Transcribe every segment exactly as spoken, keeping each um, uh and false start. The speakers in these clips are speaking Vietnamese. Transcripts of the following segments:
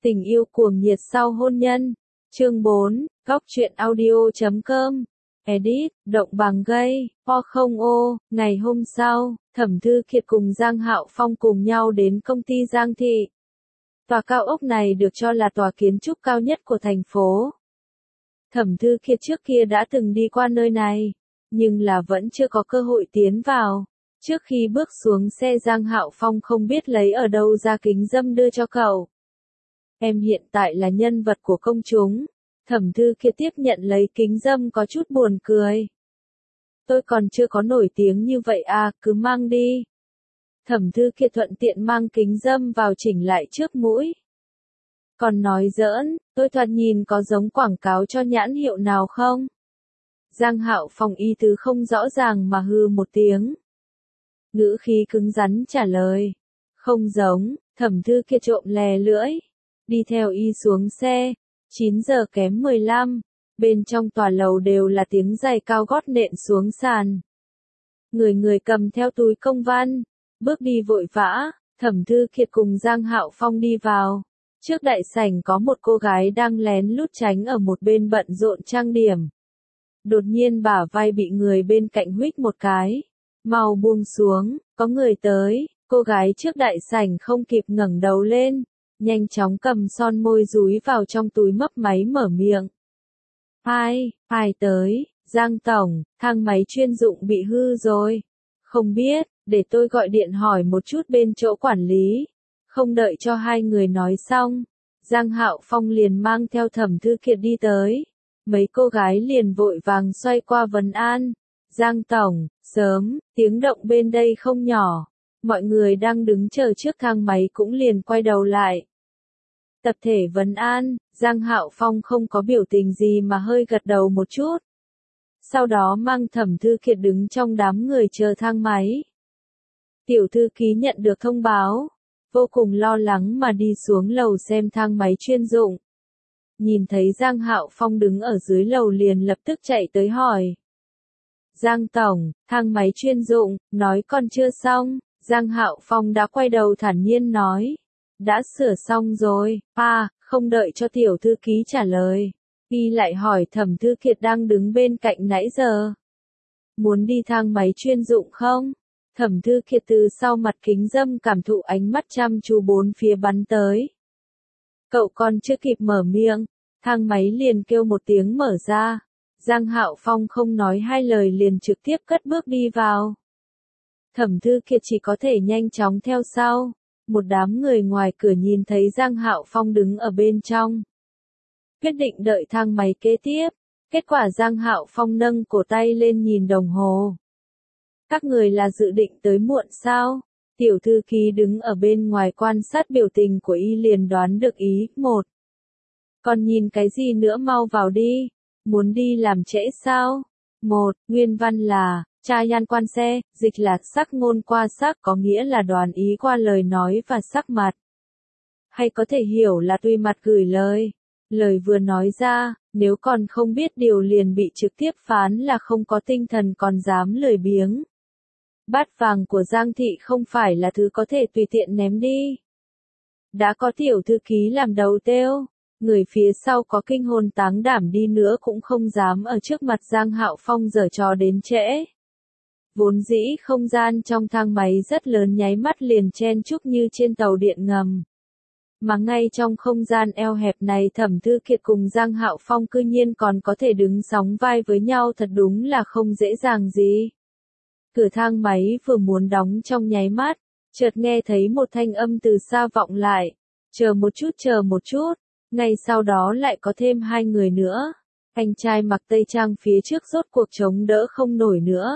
Tình yêu cuồng nhiệt sau hôn nhân. Chương bốn, góc truyện audio chấm com. Edit, động bằng gây, o không ô, ngày hôm sau, Thẩm Thư Kiệt cùng Giang Hạo Phong cùng nhau đến công ty Giang Thị. Tòa cao ốc này được cho là tòa kiến trúc cao nhất của thành phố. Thẩm Thư Kiệt trước kia đã từng đi qua nơi này, nhưng là vẫn chưa có cơ hội tiến vào. Trước khi bước xuống xe Giang Hạo Phong không biết lấy ở đâu ra kính râm đưa cho cậu. Em hiện tại là nhân vật của công chúng. Thẩm Thư Kiệt tiếp nhận lấy kính râm có chút buồn cười. Tôi còn chưa có nổi tiếng như vậy à, cứ mang đi. Thẩm Thư Kiệt thuận tiện mang kính râm vào chỉnh lại trước mũi. Còn nói giỡn, tôi thoạt nhìn có giống quảng cáo cho nhãn hiệu nào không? Giang Hạo Phong ý tứ không rõ ràng mà hư một tiếng. Ngữ khí cứng rắn trả lời. Không giống. Thẩm Thư Kiệt trộm lè lưỡi. Đi theo y xuống xe. chín giờ kém mười lăm. Bên trong tòa lầu đều là tiếng giày cao gót nện xuống sàn. Người người cầm theo túi công văn. Bước đi vội vã. Thẩm Thư Kiệt cùng Giang Hạo Phong đi vào. Trước đại sảnh có một cô gái đang lén lút tránh ở một bên bận rộn trang điểm. Đột nhiên bả vai bị người bên cạnh huých một cái. Mau buông xuống, có người tới. Cô gái trước đại sảnh không kịp ngẩng đầu lên. Nhanh chóng cầm son môi dúi vào trong túi mấp máy mở miệng. Ai, ai tới, Giang Tổng, thang máy chuyên dụng bị hư rồi. Không biết, để tôi gọi điện hỏi một chút bên chỗ quản lý. Không đợi cho hai người nói xong, Giang Hạo Phong liền mang theo Thẩm Thư Kiệt đi tới. Mấy cô gái liền vội vàng xoay qua vấn an. Giang Tổng, sớm, tiếng động bên đây không nhỏ. Mọi người đang đứng chờ trước thang máy cũng liền quay đầu lại. Tập thể vấn an, Giang Hạo Phong không có biểu tình gì mà hơi gật đầu một chút. Sau đó mang Thẩm Thư Kiệt đứng trong đám người chờ thang máy. Tiểu thư ký nhận được thông báo, vô cùng lo lắng mà đi xuống lầu xem thang máy chuyên dụng. Nhìn thấy Giang Hạo Phong đứng ở dưới lầu liền lập tức chạy tới hỏi. Giang Tổng, thang máy chuyên dụng, nói còn chưa xong. Giang Hạo Phong đã quay đầu thản nhiên nói. Đã sửa xong rồi, à, không đợi cho tiểu thư ký trả lời. Y lại hỏi Thẩm Thư Kiệt đang đứng bên cạnh nãy giờ. Muốn đi thang máy chuyên dụng không? Thẩm Thư Kiệt từ sau mặt kính râm cảm thụ ánh mắt chăm chú bốn phía bắn tới. Cậu còn chưa kịp mở miệng, thang máy liền kêu một tiếng mở ra. Giang Hạo Phong không nói hai lời liền trực tiếp cất bước đi vào. Thẩm Thư Kiệt chỉ có thể nhanh chóng theo sau. Một đám người ngoài cửa nhìn thấy Giang Hạo Phong đứng ở bên trong. Quyết định đợi thang máy kế tiếp. Kết quả Giang Hạo Phong nâng cổ tay lên nhìn đồng hồ. Các người là dự định tới muộn sao? Tiểu thư ký đứng ở bên ngoài quan sát biểu tình của y liền đoán được ý. Một. Còn nhìn cái gì nữa, mau vào đi. Muốn đi làm trễ sao? Một. Nguyên văn là, cha nhan quan xe, dịch là sắc ngôn qua sắc, có nghĩa là đoán ý qua lời nói và sắc mặt. Hay có thể hiểu là tùy mặt gửi lời. Lời vừa nói ra, nếu còn không biết điều liền bị trực tiếp phán là không có tinh thần còn dám lười biếng. Bát vàng của Giang Thị không phải là thứ có thể tùy tiện ném đi. Đã có tiểu thư ký làm đầu têu, người phía sau có kinh hồn táng đảm đi nữa cũng không dám ở trước mặt Giang Hạo Phong giở trò đến trễ. Vốn dĩ không gian trong thang máy rất lớn nháy mắt liền chen chúc như trên tàu điện ngầm. Mà ngay trong không gian eo hẹp này Thẩm Thư Kiệt cùng Giang Hạo Phong cư nhiên còn có thể đứng sóng vai với nhau, thật đúng là không dễ dàng gì. Cửa thang máy vừa muốn đóng trong nháy mắt, chợt nghe thấy một thanh âm từ xa vọng lại. Chờ một chút, chờ một chút. Ngay sau đó lại có thêm hai người nữa. Anh trai mặc tây trang phía trước rốt cuộc chống đỡ không nổi nữa.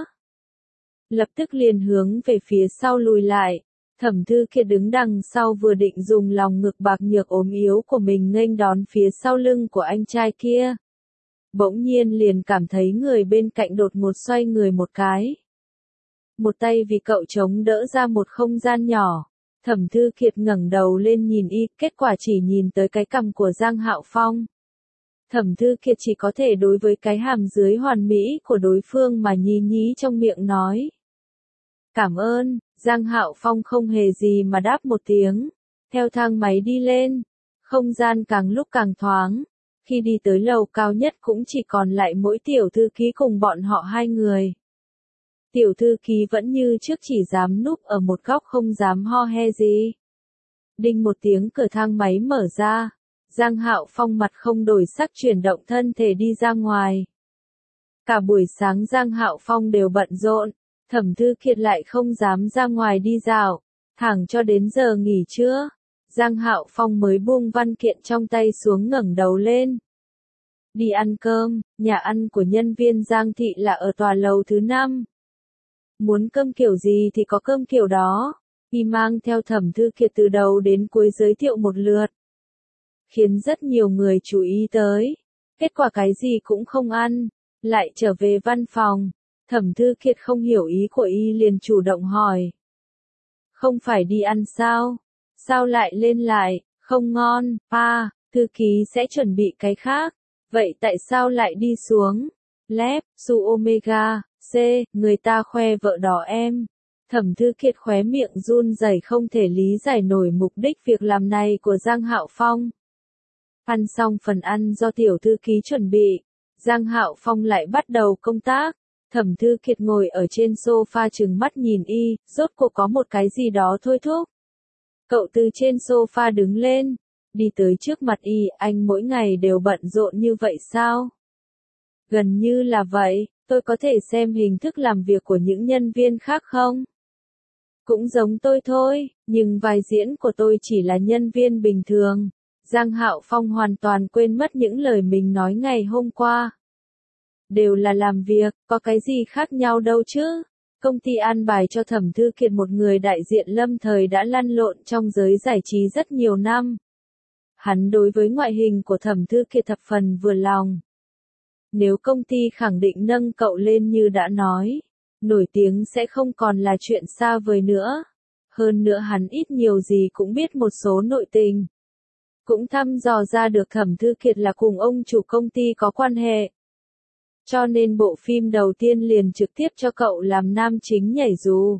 Lập tức liền hướng về phía sau lùi lại. Thẩm Thư Kiệt đứng đằng sau vừa định dùng lòng ngực bạc nhược ốm yếu của mình nghênh đón phía sau lưng của anh trai kia. Bỗng nhiên liền cảm thấy người bên cạnh đột ngột xoay người một cái. Một tay vì cậu chống đỡ ra một không gian nhỏ. Thẩm Thư Kiệt ngẩng đầu lên nhìn y, kết quả chỉ nhìn tới cái cằm của Giang Hạo Phong. Thẩm Thư Kiệt chỉ có thể đối với cái hàm dưới hoàn mỹ của đối phương mà nhí nhí trong miệng nói. Cảm ơn. Giang Hạo Phong không hề gì mà đáp một tiếng. Theo thang máy đi lên. Không gian càng lúc càng thoáng. Khi đi tới lầu cao nhất cũng chỉ còn lại mỗi tiểu thư ký cùng bọn họ hai người. Tiểu thư ký vẫn như trước chỉ dám núp ở một góc không dám ho he gì. Đinh một tiếng cửa thang máy mở ra. Giang Hạo Phong mặt không đổi sắc chuyển động thân thể đi ra ngoài. Cả buổi sáng Giang Hạo Phong đều bận rộn. Thẩm Thư Kiệt lại không dám ra ngoài đi dạo. Thẳng cho đến giờ nghỉ trưa. Giang Hạo Phong mới buông văn kiện trong tay xuống ngẩng đầu lên. Đi ăn cơm, nhà ăn của nhân viên Giang Thị là ở tòa lầu thứ năm. Muốn cơm kiểu gì thì có cơm kiểu đó. Y mang theo Thẩm Thư Kiệt từ đầu đến cuối giới thiệu một lượt. Khiến rất nhiều người chú ý tới. Kết quả cái gì cũng không ăn. Lại trở về văn phòng. Thẩm Thư Kiệt không hiểu ý của Y liền chủ động hỏi. Không phải đi ăn sao? Sao lại lên lại? Không ngon, pa, thư ký sẽ chuẩn bị cái khác. Vậy tại sao lại đi xuống? Lép, su omega, C, người ta khoe vợ đỏ em. Thẩm Thư Kiệt khóe miệng run rẩy không thể lý giải nổi mục đích việc làm này của Giang Hạo Phong. Ăn xong phần ăn do tiểu thư ký chuẩn bị, Giang Hạo Phong lại bắt đầu công tác. Thẩm Thư Kiệt ngồi ở trên sofa trừng mắt nhìn Y, rốt cuộc có một cái gì đó thôi thúc. Cậu từ trên sofa đứng lên, đi tới trước mặt Y, anh mỗi ngày đều bận rộn như vậy sao? Gần như là vậy, tôi có thể xem hình thức làm việc của những nhân viên khác không? Cũng giống tôi thôi, nhưng vai diễn của tôi chỉ là nhân viên bình thường. Giang Hạo Phong hoàn toàn quên mất những lời mình nói ngày hôm qua. Đều là làm việc, có cái gì khác nhau đâu chứ? Công ty an bài cho Thẩm Thư Kiệt một người đại diện lâm thời đã lăn lộn trong giới giải trí rất nhiều năm. Hắn đối với ngoại hình của Thẩm Thư Kiệt thập phần vừa lòng. Nếu công ty khẳng định nâng cậu lên như đã nói, nổi tiếng sẽ không còn là chuyện xa vời nữa. Hơn nữa hắn ít nhiều gì cũng biết một số nội tình. Cũng thăm dò ra được Thẩm Thư Kiệt là cùng ông chủ công ty có quan hệ. Cho nên bộ phim đầu tiên liền trực tiếp cho cậu làm nam chính nhảy dù.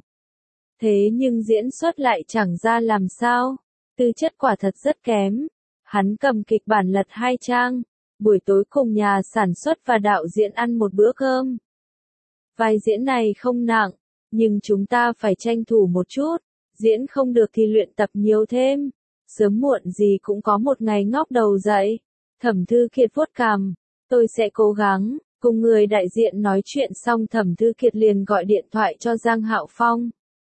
Thế nhưng diễn xuất lại chẳng ra làm sao. Tư chất quả thật rất kém. Hắn cầm kịch bản lật hai trang. Buổi tối cùng nhà sản xuất và đạo diễn ăn một bữa cơm. Vai diễn này không nặng, nhưng chúng ta phải tranh thủ một chút. Diễn không được thì luyện tập nhiều thêm. Sớm muộn gì cũng có một ngày ngóc đầu dậy. Thẩm Thư Kiệt vuốt cằm. Tôi sẽ cố gắng. Cùng người đại diện nói chuyện xong Thẩm Thư Kiệt liền gọi điện thoại cho Giang Hạo Phong.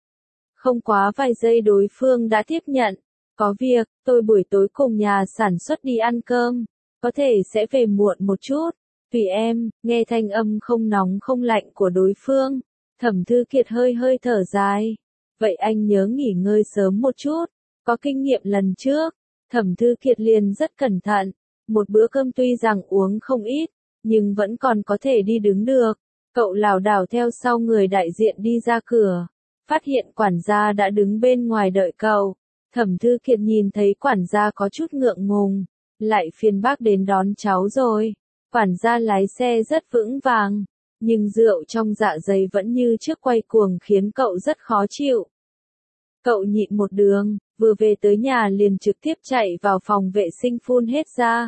Không quá vài giây đối phương đã tiếp nhận. Có việc, tôi buổi tối cùng nhà sản xuất đi ăn cơm. Có thể sẽ về muộn một chút. Tùy em, nghe thanh âm không nóng không lạnh của đối phương. Thẩm Thư Kiệt hơi hơi thở dài. Vậy anh nhớ nghỉ ngơi sớm một chút. Có kinh nghiệm lần trước. Thẩm Thư Kiệt liền rất cẩn thận. Một bữa cơm tuy rằng uống không ít, nhưng vẫn còn có thể đi đứng được. Cậu lảo đảo theo sau người đại diện đi ra cửa. Phát hiện quản gia đã đứng bên ngoài đợi cậu. Thẩm Thư Kiệt nhìn thấy quản gia có chút ngượng ngùng. Lại phiền bác đến đón cháu rồi. Quản gia lái xe rất vững vàng. Nhưng rượu trong dạ dày vẫn như trước quay cuồng khiến cậu rất khó chịu. Cậu nhịn một đường, vừa về tới nhà liền trực tiếp chạy vào phòng vệ sinh phun hết ra.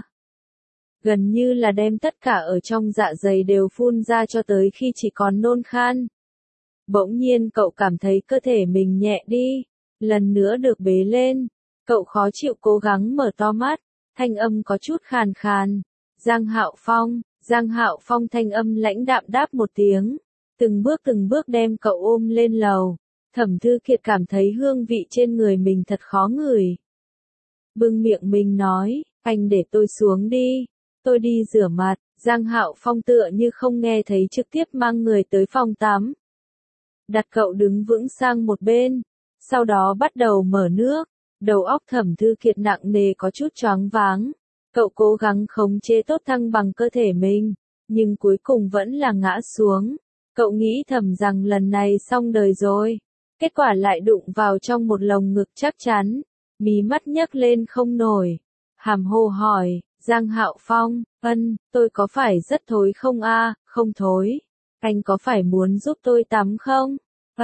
Gần như là đem tất cả ở trong dạ dày đều phun ra cho tới khi chỉ còn nôn khan. Bỗng nhiên cậu cảm thấy cơ thể mình nhẹ đi, lần nữa được bế lên. Cậu khó chịu cố gắng mở to mắt, thanh âm có chút khàn khàn. Giang Hạo Phong, Giang Hạo Phong thanh âm lãnh đạm đáp một tiếng. Từng bước từng bước đem cậu ôm lên lầu. Thẩm Thư Kiệt cảm thấy hương vị trên người mình thật khó ngửi. Bưng miệng mình nói, anh để tôi xuống đi. Tôi đi rửa mặt. Giang Hạo Phong tựa như không nghe thấy trực tiếp mang người tới phòng tắm. Đặt cậu đứng vững sang một bên. Sau đó bắt đầu mở nước. Đầu óc Thẩm Thư Kiệt nặng nề có chút choáng váng. Cậu cố gắng khống chế tốt thăng bằng cơ thể mình. Nhưng cuối cùng vẫn là ngã xuống. Cậu nghĩ thầm rằng lần này xong đời rồi. Kết quả lại đụng vào trong một lồng ngực chắc chắn. Mí mắt nhấc lên không nổi. Hàm hồ hỏi, Giang Hạo Phong, ân, tôi có phải rất thối không a? À? Không thối. Anh có phải muốn giúp tôi tắm không? Ân,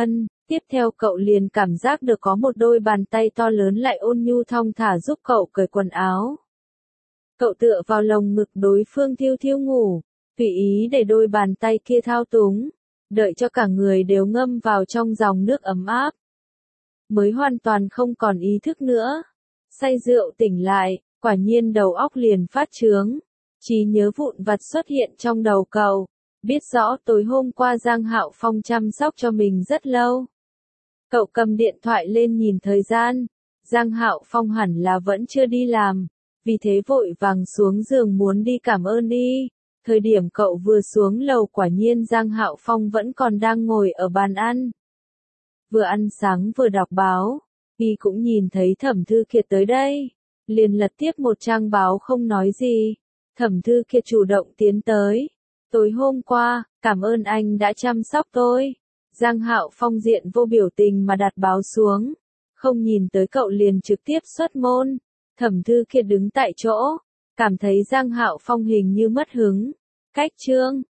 Tiếp theo cậu liền cảm giác được có một đôi bàn tay to lớn lại ôn nhu thong thả giúp cậu cởi quần áo. Cậu tựa vào lồng ngực đối phương thiêu thiêu ngủ, tùy ý để đôi bàn tay kia thao túng, đợi cho cả người đều ngâm vào trong dòng nước ấm áp. Mới hoàn toàn không còn ý thức nữa. Say rượu tỉnh lại, quả nhiên đầu óc liền phát chướng. Trí nhớ vụn vặt xuất hiện trong đầu cậu. Biết rõ tối hôm qua Giang Hạo Phong chăm sóc cho mình rất lâu. Cậu cầm điện thoại lên nhìn thời gian. Giang Hạo Phong hẳn là vẫn chưa đi làm. Vì thế vội vàng xuống giường muốn đi cảm ơn y. Thời điểm cậu vừa xuống lầu quả nhiên Giang Hạo Phong vẫn còn đang ngồi ở bàn ăn. Vừa ăn sáng vừa đọc báo, y cũng nhìn thấy Thẩm Thư Kiệt tới đây. Liền lật tiếp một trang báo không nói gì. Thẩm Thư Kiệt chủ động tiến tới. Tối hôm qua, cảm ơn anh đã chăm sóc tôi. Giang Hạo Phong diện vô biểu tình mà đặt báo xuống. Không nhìn tới cậu liền trực tiếp xuất môn. Thẩm Thư Kiệt đứng tại chỗ, cảm thấy Giang Hạo Phong hình như mất hứng. Cách chương